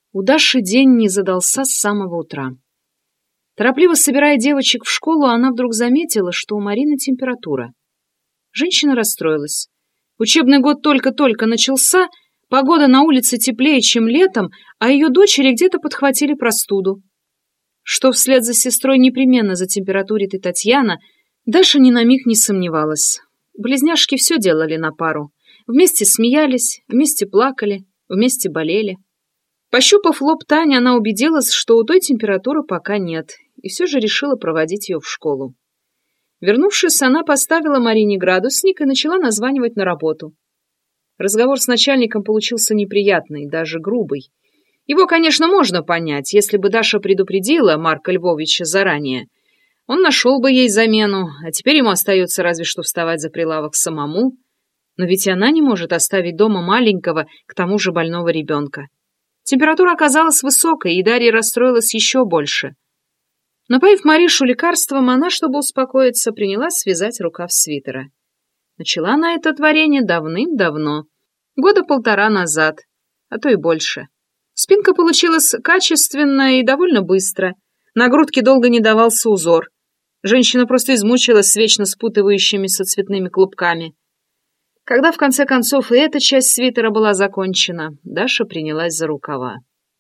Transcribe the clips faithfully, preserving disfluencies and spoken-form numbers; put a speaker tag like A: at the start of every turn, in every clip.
A: У Даши день не задался с самого утра. Торопливо собирая девочек в школу, она вдруг заметила, что у Марины температура. Женщина расстроилась. Учебный год только-только начался, погода на улице теплее, чем летом, а ее дочери где-то подхватили простуду. Что вслед за сестрой непременно затемпературит и Татьяна, Даша ни на миг не сомневалась. Близняшки все делали на пару. Вместе смеялись, вместе плакали, вместе болели. Пощупав лоб Тани, она убедилась, что у той температуры пока нет, и все же решила проводить ее в школу. Вернувшись, она поставила Марине градусник и начала названивать на работу. Разговор с начальником получился неприятный, даже грубый. Его, конечно, можно понять, если бы Даша предупредила Марка Львовича заранее. Он нашел бы ей замену, а теперь ему остается разве что вставать за прилавок самому. Но ведь и она не может оставить дома маленького, к тому же больного ребенка. Температура оказалась высокой, и Дарья расстроилась еще больше. Напоив Маришу лекарством, она, чтобы успокоиться, принялась связать рукав свитера. Начала она это творение давным-давно, года полтора назад, а то и больше. Спинка получилась качественная и довольно быстро. На грудке долго не давался узор. Женщина просто измучилась с вечно спутывающимися цветными клубками. Когда в конце концов и эта часть свитера была закончена, Даша принялась за рукава.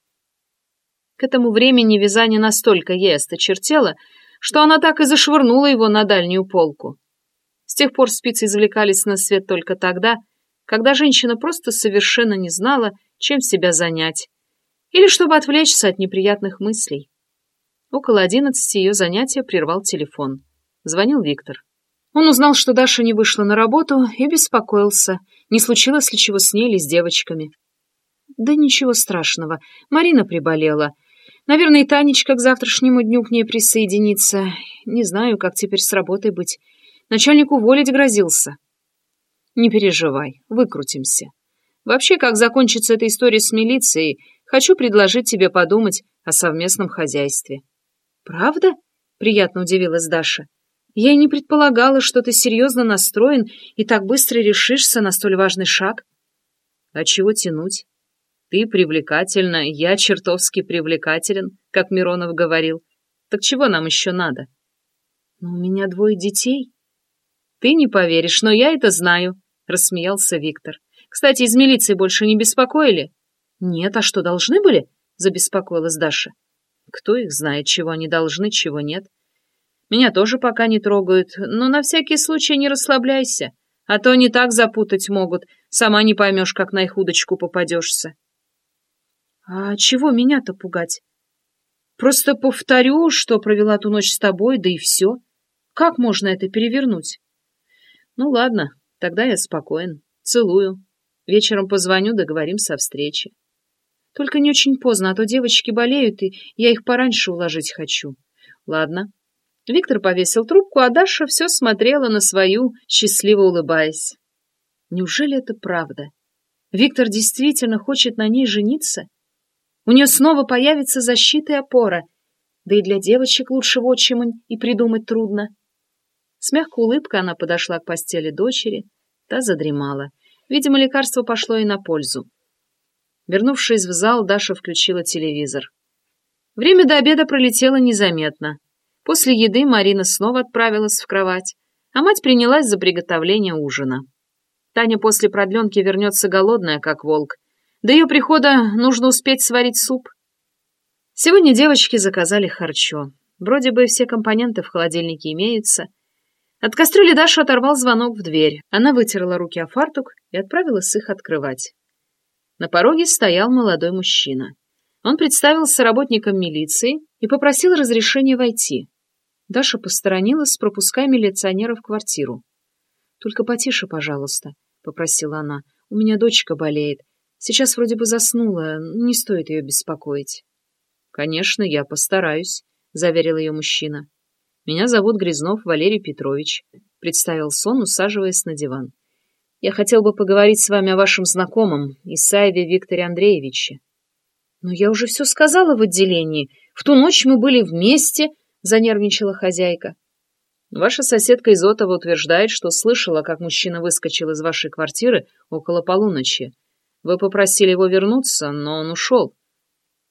A: К этому времени вязание настолько ей осточертело, что она так и зашвырнула его на дальнюю полку. С тех пор спицы извлекались на свет только тогда, когда женщина просто совершенно не знала, чем себя занять, или чтобы отвлечься от неприятных мыслей. Около одиннадцати ее занятия прервал телефон. Звонил Виктор. Он узнал, что Даша не вышла на работу, и беспокоился, не случилось ли чего с ней или с девочками. Да ничего страшного, Марина приболела. Наверное, и Танечка к завтрашнему дню к ней присоединится. Не знаю, как теперь с работой быть. Начальник уволить грозился. Не переживай, выкрутимся. Вообще, как закончится эта история с милицией, хочу предложить тебе подумать о совместном хозяйстве. Правда? Приятно удивилась Даша. Я и не предполагала, что ты серьезно настроен и так быстро решишься на столь важный шаг. А чего тянуть? Ты привлекательна, я чертовски привлекателен, как Миронов говорил. Так чего нам еще надо? Но у меня двое детей. Ты не поверишь, но я это знаю, рассмеялся Виктор. Кстати, из милиции больше не беспокоили? Нет, а что, должны были? Забеспокоилась Даша. Кто их знает, чего они должны, чего нет. Меня тоже пока не трогают, но на всякий случай не расслабляйся, а то они так запутать могут, сама не поймешь, как на их удочку попадешься. А чего меня-то пугать? Просто повторю, что провела ту ночь с тобой, да и все. Как можно это перевернуть? Ну ладно, тогда я спокоен. Целую. Вечером позвоню, договоримся о встрече. Только не очень поздно, а то девочки болеют, и я их пораньше уложить хочу. Ладно. Виктор повесил трубку, а Даша все смотрела на свою, счастливо улыбаясь. Неужели это правда? Виктор действительно хочет на ней жениться? У нее снова появится защита и опора, да и для девочек лучшего отчима и придумать трудно. С мягкой улыбкой она подошла к постели дочери, та задремала. Видимо, лекарство пошло ей на пользу. Вернувшись в зал, Даша включила телевизор. Время до обеда пролетело незаметно. После еды Марина снова отправилась в кровать, а мать принялась за приготовление ужина. Таня после продленки вернется голодная, как волк. До ее прихода нужно успеть сварить суп. Сегодня девочки заказали харчо. Вроде бы все компоненты в холодильнике имеются. От кастрюли Даша оторвал звонок в дверь. Она вытерла руки о фартук и отправилась их открывать. На пороге стоял молодой мужчина. Он представился работником милиции и попросил разрешения войти. Даша посторонилась, пропуская милиционера в квартиру. «Только потише, пожалуйста», — попросила она. «У меня дочка болеет. Сейчас вроде бы заснула, не стоит ее беспокоить». «Конечно, я постараюсь», — заверил ее мужчина. «Меня зовут Грязнов Валерий Петрович», — представился он, усаживаясь на диван. «Я хотел бы поговорить с вами о вашем знакомом, Исаеве Викторе Андреевиче». «Но я уже все сказала в отделении. В ту ночь мы были вместе», — занервничала хозяйка. «Ваша соседка Изотова утверждает, что слышала, как мужчина выскочил из вашей квартиры около полуночи. Вы попросили его вернуться, но он ушел».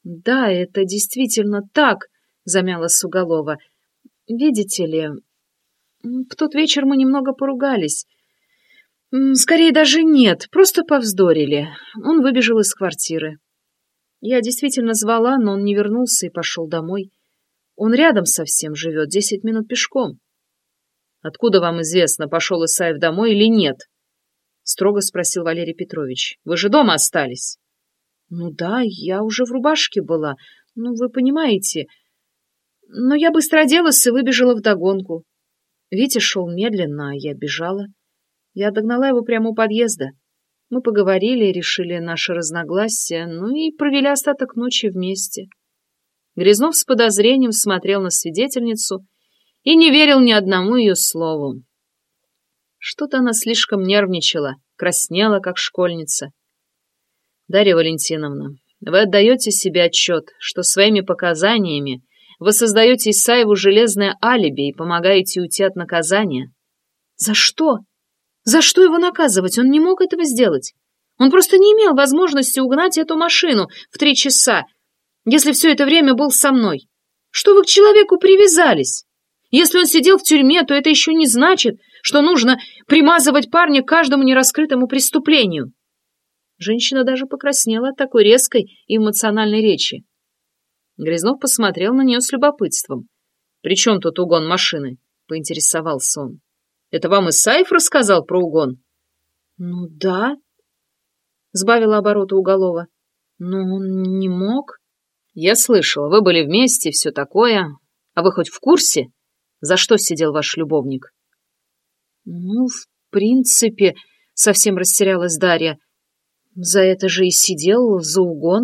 A: Да, это действительно так, замялась Уголова. Видите ли, в тот вечер мы немного поругались. Скорее даже нет, просто повздорили. Он выбежал из квартиры. Я действительно звала, но он не вернулся и пошел домой. Он рядом совсем живет, десять минут пешком. Откуда вам известно, пошел Исаев домой или нет? Строго спросил Валерий Петрович. Вы же дома остались? Ну да, я уже в рубашке была. Ну, вы понимаете. Но я быстро оделась и выбежала вдогонку. Витя шел медленно, а я бежала. Я догнала его прямо у подъезда. Мы поговорили, решили наши разногласия, ну и провели остаток ночи вместе. Грязнов с подозрением смотрел на свидетельницу и не верил ни одному ее слову. Что-то она слишком нервничала, краснела, как школьница. Дарья Валентиновна, вы отдаете себе отчет, что своими показаниями вы создаете Исаеву железное алиби и помогаете уйти от наказания. За что? За что его наказывать? Он не мог этого сделать. Он просто не имел возможности угнать эту машину в три часа, если все это время был со мной. Что вы к человеку привязались? Если он сидел в тюрьме, то это еще не значит, что нужно примазывать парня к каждому нераскрытому преступлению. Женщина даже покраснела от такой резкой и эмоциональной речи. Грязнов посмотрел на нее с любопытством. «При чем тут угон машины?» — поинтересовался он. «Это вам Исаев рассказал про угон?» «Ну да», — сбавила обороты Уголова. «Но он не мог». «Я слышала, вы были вместе, все такое. А вы хоть в курсе, за что сидел ваш любовник?» «Ну, в принципе», — совсем растерялась Дарья. «За это же и сидел, за угон».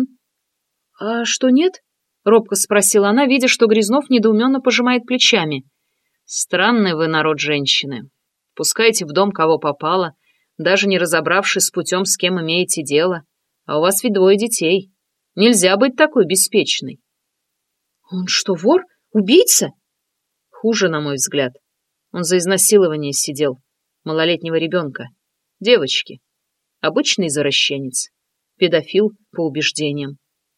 A: «А что, нет?» — робко спросила она, видя, что Грязнов недоуменно пожимает плечами. «Странный вы народ, женщины. Пускаете в дом кого попало, даже не разобравшись с путем, с кем имеете дело. А у вас ведь двое детей. Нельзя быть такой беспечной». «Он что, вор? Убийца?» «Хуже, на мой взгляд. Он за изнасилование сидел. Малолетнего ребенка. Девочки. Обычный извращенец. Педофил по убеждениям».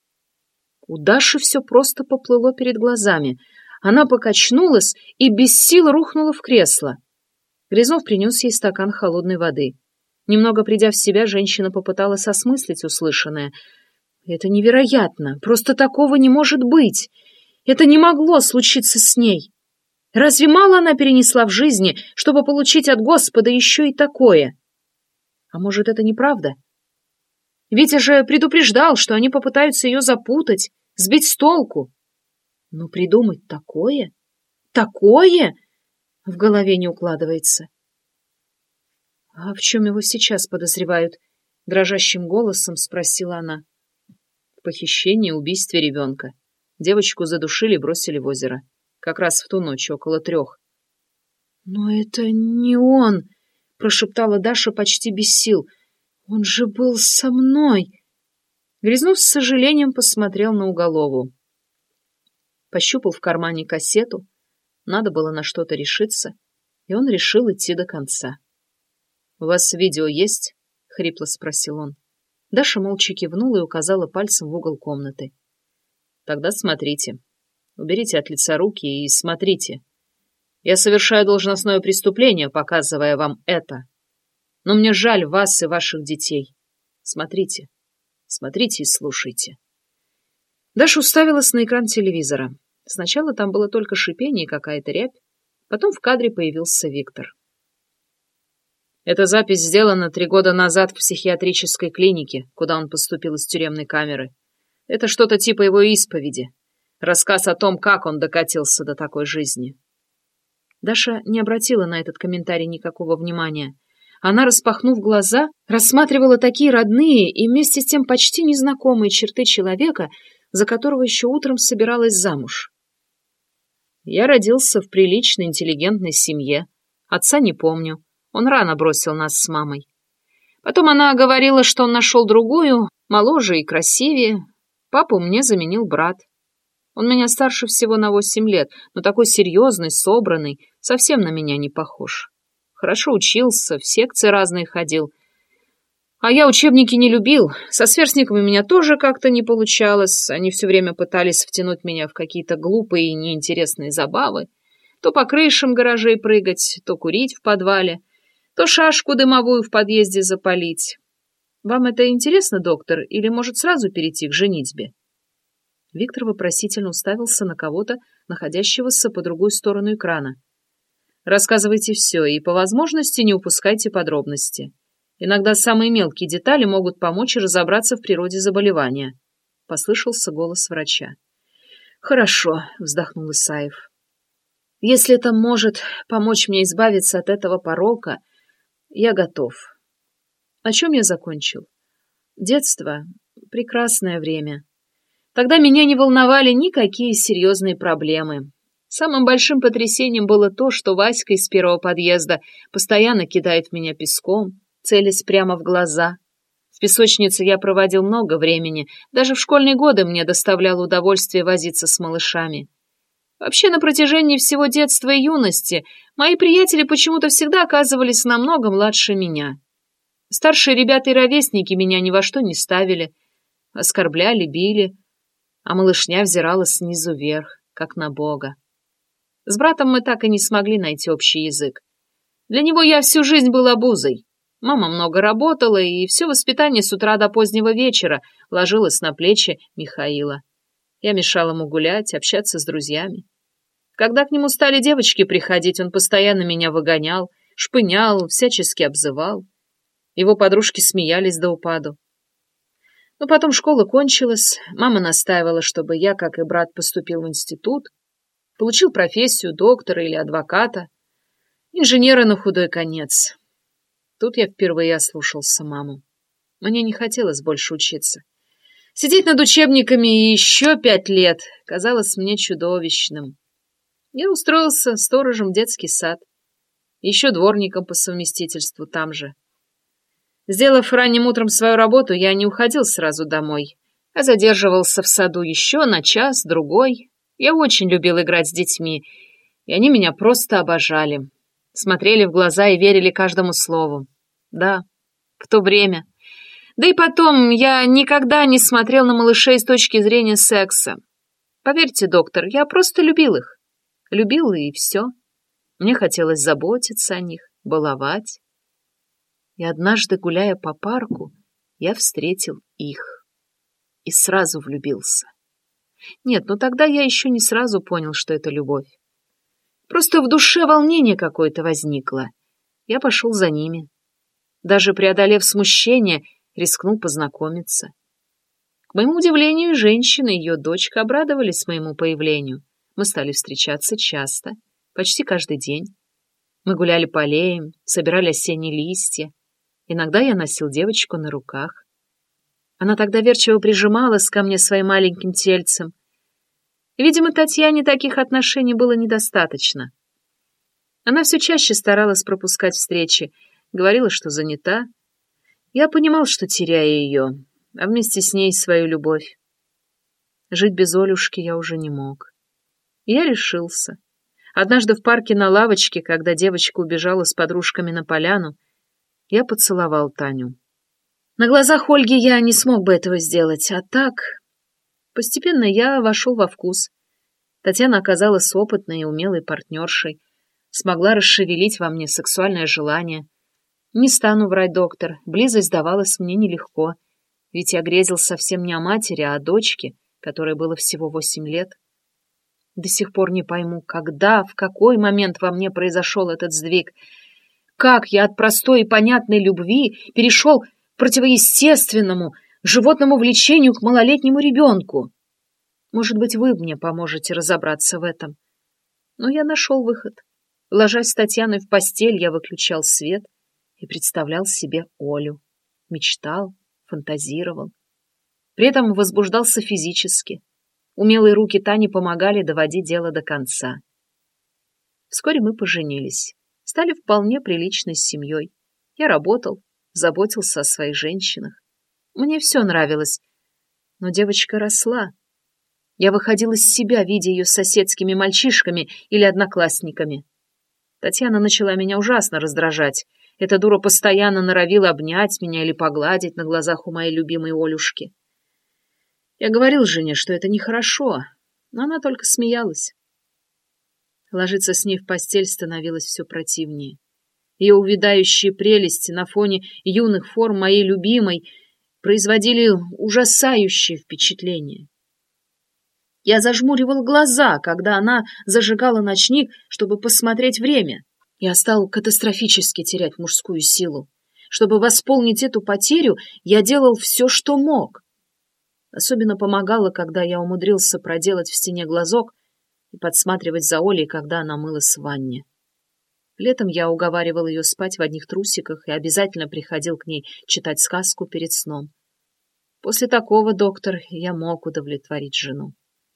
A: У Даши все просто поплыло перед глазами. Она покачнулась и без сил рухнула в кресло. Грязнов принес ей стакан холодной воды. Немного придя в себя, женщина попыталась осмыслить услышанное. «Это невероятно! Просто такого не может быть! Это не могло случиться с ней! Разве мало она перенесла в жизни, чтобы получить от Господа еще и такое? А может, это неправда? Витя же предупреждал, что они попытаются ее запутать, сбить с толку. Но придумать такое? Такое? В голове не укладывается. А в чем его сейчас подозревают? Дрожащим голосом спросила она. В похищении и убийстве ребенка. Девочку задушили и бросили в озеро. Как раз в ту ночь, около трех. Но это не он, прошептала Даша почти без сил. Он же был со мной. Грязнов с сожалением посмотрел на Уголову. Пощупал в кармане кассету. Надо было на что-то решиться, и он решил идти до конца. «У вас видео есть?» — хрипло спросил он. Даша молча кивнула и указала пальцем в угол комнаты. «Тогда смотрите. Уберите от лица руки и смотрите. Я совершаю должностное преступление, показывая вам это. Но мне жаль вас и ваших детей. Смотрите, смотрите и слушайте». Даша уставилась на экран телевизора. Сначала там было только шипение и какая-то рябь, потом в кадре появился Виктор. Эта запись сделана три года назад в психиатрической клинике, куда он поступил из тюремной камеры. Это что-то типа его исповеди. Рассказ о том, как он докатился до такой жизни. Даша не обратила на этот комментарий никакого внимания. Она, распахнув глаза, рассматривала такие родные и вместе с тем почти незнакомые черты человека, за которого еще утром собиралась замуж. Я родился в приличной, интеллигентной семье. Отца не помню. Он рано бросил нас с мамой. Потом она говорила, что он нашел другую, моложе и красивее. Папу мне заменил брат. Он меня старше всего на восемь лет, но такой серьезный, собранный, совсем на меня не похож. Хорошо учился, в секции разные ходил. А я учебники не любил. Со сверстниками у меня тоже как-то не получалось. Они все время пытались втянуть меня в какие-то глупые и неинтересные забавы. То по крышам гаражей прыгать, то курить в подвале, то шашку дымовую в подъезде запалить. Вам это интересно, доктор, или может сразу перейти к женитьбе? Виктор вопросительно уставился на кого-то, находящегося по другую сторону экрана. Рассказывайте все и, по возможности, не упускайте подробности. Иногда самые мелкие детали могут помочь разобраться в природе заболевания. Послышался голос врача. Хорошо, вздохнул Исаев. Если это может помочь мне избавиться от этого порока, я готов. О чем я закончил? Детство — прекрасное время. Тогда меня не волновали никакие серьезные проблемы. Самым большим потрясением было то, что Васька из первого подъезда постоянно кидает в меня песком, целясь прямо в глаза. В песочнице я проводил много времени, даже в школьные годы мне доставляло удовольствие возиться с малышами. Вообще, на протяжении всего детства и юности мои приятели почему-то всегда оказывались намного младше меня. Старшие ребята и ровесники меня ни во что не ставили, оскорбляли, били, а малышня взирала снизу вверх, как на Бога. С братом мы так и не смогли найти общий язык. Для него я всю жизнь был обузой. Мама много работала, и все воспитание с утра до позднего вечера ложилось на плечи Михаила. Я мешал ему гулять, общаться с друзьями. Когда к нему стали девочки приходить, он постоянно меня выгонял, шпынял, всячески обзывал. Его подружки смеялись до упаду. Но потом школа кончилась, мама настаивала, чтобы я, как и брат, поступил в институт, получил профессию доктора или адвоката, инженера на худой конец. Тут я впервые ослушался маму. Мне не хотелось больше учиться. Сидеть над учебниками и еще пять лет казалось мне чудовищным. Я устроился сторожем в детский сад, еще дворником по совместительству там же. Сделав ранним утром свою работу, я не уходил сразу домой, а задерживался в саду еще на час-другой. Я очень любил играть с детьми, и они меня просто обожали. Смотрели в глаза и верили каждому слову. Да, в то время. Да и потом, я никогда не смотрел на малышей с точки зрения секса. Поверьте, доктор, я просто любил их. Любил и все. Мне хотелось заботиться о них, баловать. И однажды, гуляя по парку, я встретил их. И сразу влюбился. Нет, ну тогда я еще не сразу понял, что это любовь. Просто в душе волнение какое-то возникло. Я пошел за ними. Даже преодолев смущение, рискнул познакомиться. К моему удивлению, женщина и ее дочка обрадовались моему появлению. Мы стали встречаться часто, почти каждый день. Мы гуляли по аллеям, собирали осенние листья. Иногда я носил девочку на руках. Она тогда доверчиво прижималась ко мне своим маленьким тельцем. И, видимо, Татьяне таких отношений было недостаточно. Она все чаще старалась пропускать встречи, говорила, что занята. Я понимал, что теряю ее, а вместе с ней свою любовь. Жить без Олюшки я уже не мог. И я решился. Однажды в парке на лавочке, когда девочка убежала с подружками на поляну, я поцеловал Таню. На глазах Ольги я не смог бы этого сделать, а так... Постепенно я вошел во вкус. Татьяна оказалась опытной и умелой партнершей, смогла расшевелить во мне сексуальное желание. Не стану врать, доктор, близость давалась мне нелегко, ведь я грезил совсем не о матери, а о дочке, которой было всего восемь лет. До сих пор не пойму, когда, в какой момент во мне произошел этот сдвиг, как я от простой и понятной любви перешел к противоестественному, животному влечению к малолетнему ребенку. Может быть, вы мне поможете разобраться в этом. Но я нашел выход. Ложась с Татьяной в постель, я выключал свет и представлял себе Олю. Мечтал, фантазировал. При этом возбуждался физически. Умелые руки Тани помогали доводить дело до конца. Вскоре мы поженились. Стали вполне приличной семьей. Я работал, заботился о своих женщинах. Мне все нравилось, но девочка росла. Я выходил из себя, видя ее с соседскими мальчишками или одноклассниками. Татьяна начала меня ужасно раздражать. Эта дура постоянно норовила обнять меня или погладить на глазах у моей любимой Олюшки. Я говорил жене, что это нехорошо, но она только смеялась. Ложиться с ней в постель становилось все противнее. Ее увядающие прелести на фоне юных форм моей любимой производили ужасающее впечатление. Я зажмуривал глаза, когда она зажигала ночник, чтобы посмотреть время. Я стал катастрофически терять мужскую силу. Чтобы восполнить эту потерю, я делал все, что мог. Особенно помогало, когда я умудрился проделать в стене глазок и подсматривать за Олей, когда она мылась в ванне. Летом я уговаривал ее спать в одних трусиках и обязательно приходил к ней читать сказку перед сном. После такого, доктор, я мог удовлетворить жену.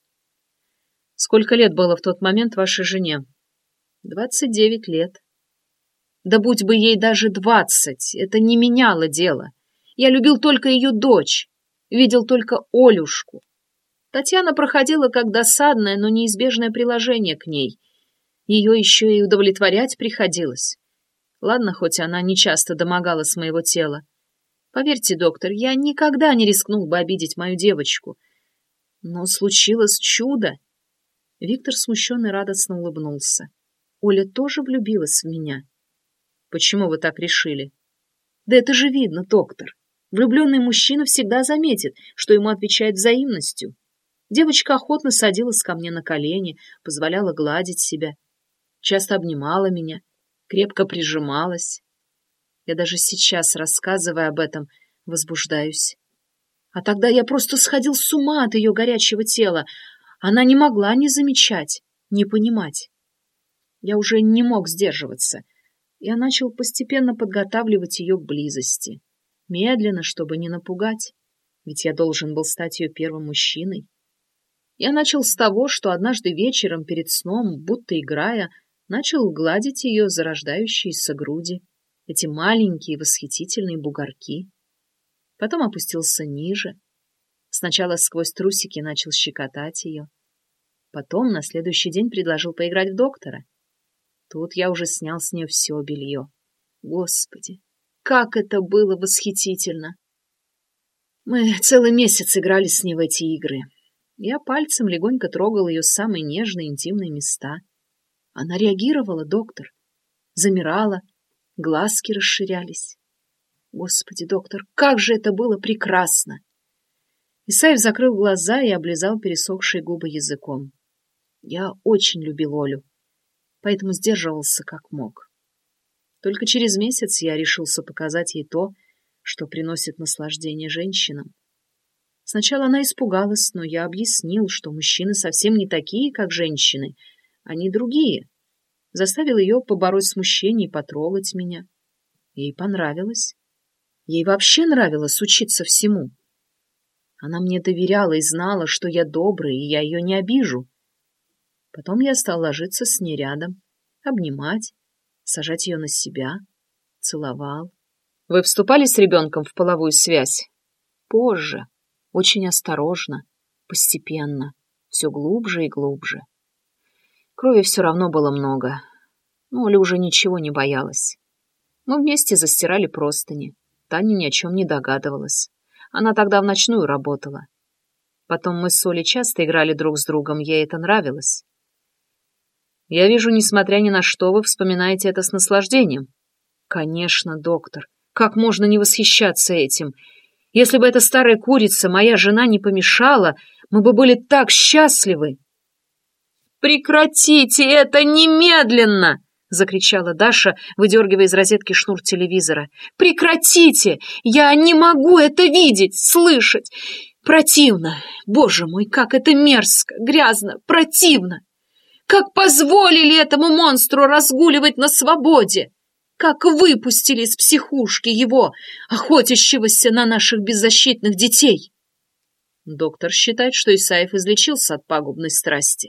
A: Сколько лет было в тот момент вашей жене? Двадцать девять лет. Да будь бы ей даже двадцать, это не меняло дело. Я любил только ее дочь, видел только Олюшку. Татьяна проходила как досадное, но неизбежное приложение к ней. Ее еще и удовлетворять приходилось. Ладно, хоть она не часто домогалась моего тела. Поверьте, доктор, я никогда не рискнул бы обидеть мою девочку. Но случилось чудо. Виктор смущенно и радостно улыбнулся. Оля тоже влюбилась в меня. Почему вы так решили? Да это же видно, доктор. Влюбленный мужчина всегда заметит, что ему отвечает взаимностью. Девочка охотно садилась ко мне на колени, позволяла гладить себя, часто обнимала меня, крепко прижималась. Я даже сейчас, рассказывая об этом, возбуждаюсь. А тогда я просто сходил с ума от ее горячего тела. Она не могла не замечать, не понимать. Я уже не мог сдерживаться. Я начал постепенно подготавливать ее к близости. Медленно, чтобы не напугать, ведь я должен был стать ее первым мужчиной. Я начал с того, что однажды вечером перед сном, будто играя, начал гладить ее зарождающиеся груди, эти маленькие восхитительные бугорки. Потом опустился ниже. Сначала сквозь трусики начал щекотать ее. Потом на следующий день предложил поиграть в доктора. Тут я уже снял с нее все белье. Господи, как это было восхитительно! Мы целый месяц играли с ней в эти игры. Я пальцем легонько трогал ее самые нежные интимные места. Она реагировала, доктор. Замирала, глазки расширялись. Господи, доктор, как же это было прекрасно! Исаев закрыл глаза и облизал пересохшие губы языком. Я очень любил Олю, поэтому сдерживался как мог. Только через месяц я решился показать ей то, что приносит наслаждение женщинам. Сначала она испугалась, но я объяснил, что мужчины совсем не такие, как женщины, они другие. Заставил ее побороть смущение и потрогать меня. Ей понравилось. Ей вообще нравилось учиться всему. Она мне доверяла и знала, что я добрый, и я ее не обижу. Потом я стал ложиться с ней рядом, обнимать, сажать ее на себя, целовал. Вы вступали с ребенком в половую связь? Позже, очень осторожно, постепенно, все глубже и глубже. Крови все равно было много, но Оля уже ничего не боялась. Мы вместе застирали простыни. Таня ни о чем не догадывалась. Она тогда в ночную работала. Потом мы с Олей часто играли друг с другом, ей это нравилось. Я вижу, несмотря ни на что, вы вспоминаете это с наслаждением. Конечно, доктор, как можно не восхищаться этим? Если бы эта старая курица, моя жена, не помешала, мы бы были так счастливы. Прекратите это немедленно! — закричала Даша, выдергивая из розетки шнур телевизора. «Прекратите! Я не могу это видеть, слышать! Противно! Боже мой, как это мерзко, грязно, противно! Как позволили этому монстру разгуливать на свободе! Как выпустили из психушки его, охотящегося на наших беззащитных детей!» Доктор считает, что Исаев излечился от пагубной страсти.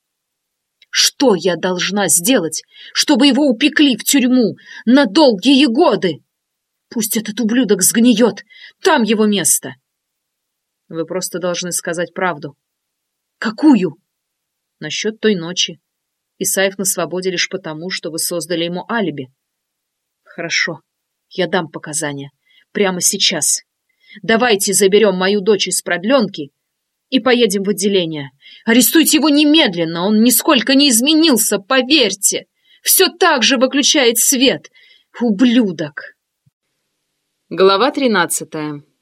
A: Что я должна сделать, чтобы его упекли в тюрьму на долгие годы? Пусть этот ублюдок сгниет, там его место. Вы просто должны сказать правду. Какую? Насчет той ночи. Исаев на свободе лишь потому, что вы создали ему алиби. Хорошо. Я дам показания. Прямо сейчас. Давайте заберем мою дочь из продленки и поедем в отделение. Арестуйте его немедленно, он нисколько не изменился, поверьте. Все так же выключает свет. Ублюдок. Глава тринадцатая.